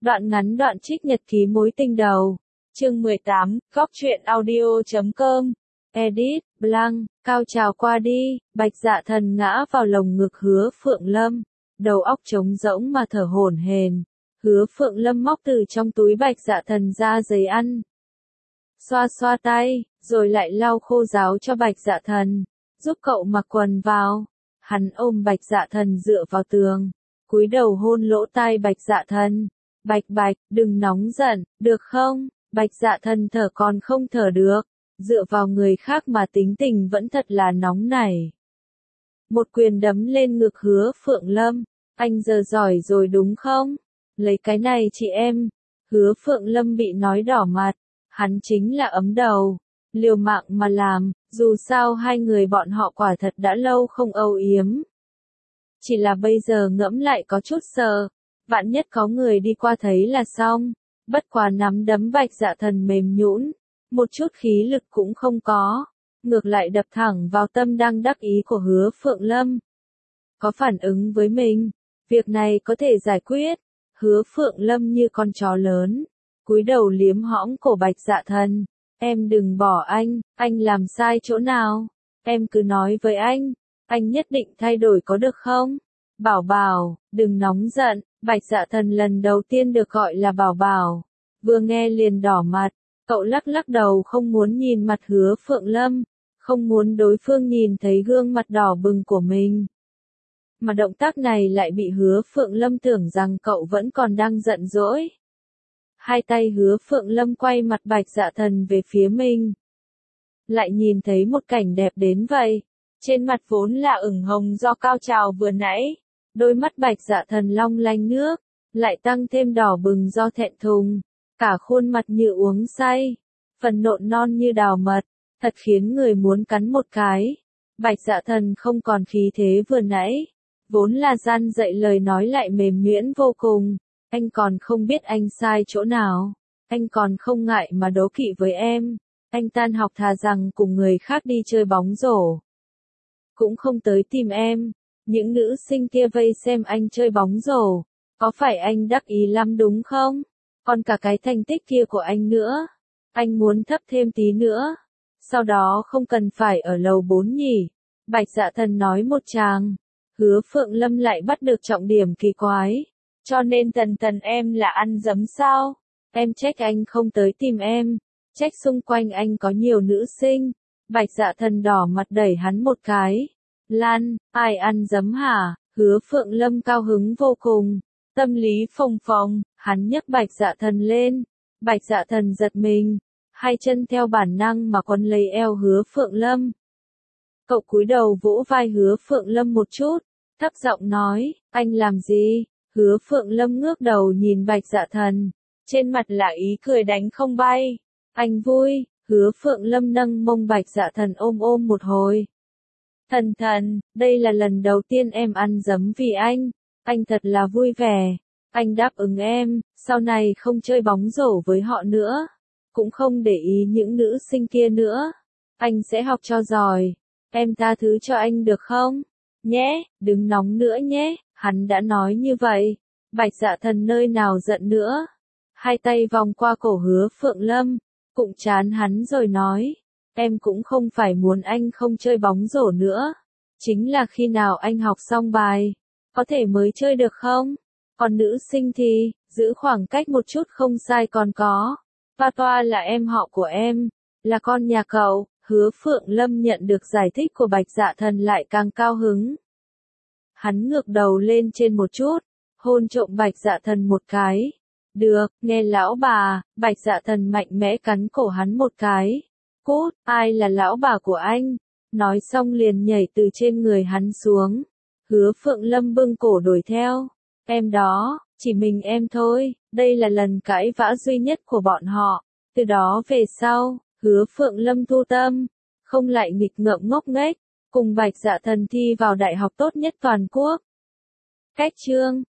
Đoạn ngắn đoạn trích nhật ký mối tình đầu. Chương 18, góc truyện audio.com. Edit, Blanc, cao trào qua đi, Bạch Dạ Thần ngã vào lồng ngực Hứa Phượng Lâm, đầu óc trống rỗng mà thở hổn hển. Hứa Phượng Lâm móc từ trong túi Bạch Dạ Thần ra giấy ăn. Xoa xoa tay, rồi lại lau khô ráo cho Bạch Dạ Thần, giúp cậu mặc quần vào. Hắn ôm Bạch Dạ Thần dựa vào tường, cúi đầu hôn lỗ tai Bạch Dạ Thần. Bạch, đừng nóng giận, được không? Bạch Dạ Thần thở còn không thở được, dựa vào người khác mà tính tình vẫn thật là nóng nảy. Một quyền đấm lên ngực Hứa Phượng Lâm, anh giờ giỏi rồi đúng không? Lấy cái này chị em. Hứa Phượng Lâm bị nói đỏ mặt, hắn chính là ấm đầu, liều mạng mà làm, dù sao hai người bọn họ quả thật đã lâu không âu yếm. Chỉ là bây giờ ngẫm lại có chút sợ, vạn nhất có người đi qua thấy là xong. Bất quá nắm đấm Bạch Dạ Thần mềm nhũn, một chút khí lực cũng không có, ngược lại đập thẳng vào tâm đang đắc ý của Hứa Phượng Lâm. Có phản ứng với mình, việc này có thể giải quyết. Hứa Phượng Lâm như con chó lớn, cúi đầu liếm hõm cổ Bạch Dạ Thần. Em đừng bỏ anh làm sai chỗ nào? Em cứ nói với anh nhất định thay đổi có được không? Bảo bảo, đừng nóng giận. Bạch Dạ Thần lần đầu tiên được gọi là bảo bảo, vừa nghe liền đỏ mặt, cậu lắc đầu không muốn nhìn mặt Hứa Phượng Lâm, không muốn đối phương nhìn thấy gương mặt đỏ bừng của mình. Mà động tác này lại bị Hứa Phượng Lâm tưởng rằng cậu vẫn còn đang giận dỗi. Hai tay Hứa Phượng Lâm quay mặt Bạch Dạ Thần về phía mình. Lại nhìn thấy một cảnh đẹp đến vậy, trên mặt vốn là ửng hồng do cao trào vừa nãy. Đôi mắt Bạch Dạ Thần long lanh nước, lại tăng thêm đỏ bừng do thẹn thùng, cả khuôn mặt như uống say, phần nộn non như đào mật, thật khiến người muốn cắn một cái. Bạch Dạ Thần không còn khí thế vừa nãy, vốn là gian dạy lời nói lại mềm nhuyễn vô cùng. Anh còn không biết anh sai chỗ nào, anh còn không ngại mà đố kỵ với em. Anh tan học thà rằng cùng người khác đi chơi bóng rổ, cũng không tới tìm em. Những nữ sinh kia vây xem anh chơi bóng rổ, có phải anh đắc ý lắm đúng không? Còn cả cái thành tích kia của anh nữa, anh muốn thấp thêm tí nữa, sau đó không cần phải ở lầu 4 nhỉ? Bạch Dạ Thần nói một tràng. Hứa Phượng Lâm lại bắt được trọng điểm kỳ quái. Cho nên Thần em là ăn dấm sao? Em trách anh không tới tìm em, trách xung quanh anh có nhiều nữ sinh. Bạch Dạ Thần đỏ mặt đẩy hắn một cái. Lan, ai ăn dấm hả? Hứa Phượng Lâm cao hứng vô cùng, tâm lý phồng phồng, hắn nhấc Bạch Dạ Thần lên. Bạch Dạ Thần giật mình, hai chân theo bản năng mà quấn lấy eo Hứa Phượng Lâm. Cậu cúi đầu vỗ vai Hứa Phượng Lâm một chút, thấp giọng nói, anh làm gì? Hứa Phượng Lâm ngước đầu nhìn Bạch Dạ Thần, trên mặt là ý cười đánh không bay. Anh vui. Hứa Phượng Lâm nâng mông Bạch Dạ Thần ôm một hồi. Thần, đây là lần đầu tiên em ăn dấm vì anh thật là vui vẻ. Anh đáp ứng em, sau này không chơi bóng rổ với họ nữa, cũng không để ý những nữ sinh kia nữa. Anh sẽ học cho giỏi, em tha thứ cho anh được không? Nhé, đừng nóng nữa nhé, hắn đã nói như vậy. Bạch Dạ Thần nơi nào giận nữa. Hai tay vòng qua cổ Hứa Phượng Lâm, cụng trán hắn rồi nói. Em cũng không phải muốn anh không chơi bóng rổ nữa. Chính là khi nào anh học xong bài, có thể mới chơi được không? Còn nữ sinh thì, giữ khoảng cách một chút không sai còn có. Toa là em họ của em, là con nhà cậu. Hứa Phượng Lâm nhận được giải thích của Bạch Dạ Thần lại càng cao hứng. Hắn ngược đầu lên trên một chút, hôn trộm Bạch Dạ Thần một cái. Được, nghe lão bà. Bạch Dạ Thần mạnh mẽ cắn cổ hắn một cái. Cút, ai là lão bà của anh? Nói xong liền nhảy từ trên người hắn xuống. Hứa Phượng Lâm bưng cổ đuổi theo. Em đó, chỉ mình em thôi. Đây là lần cãi vã duy nhất của bọn họ. Từ đó về sau, Hứa Phượng Lâm thu tâm, không lại nghịch ngợm ngốc nghếch, cùng Bạch Dạ Thần thi vào đại học tốt nhất toàn quốc. Cách chương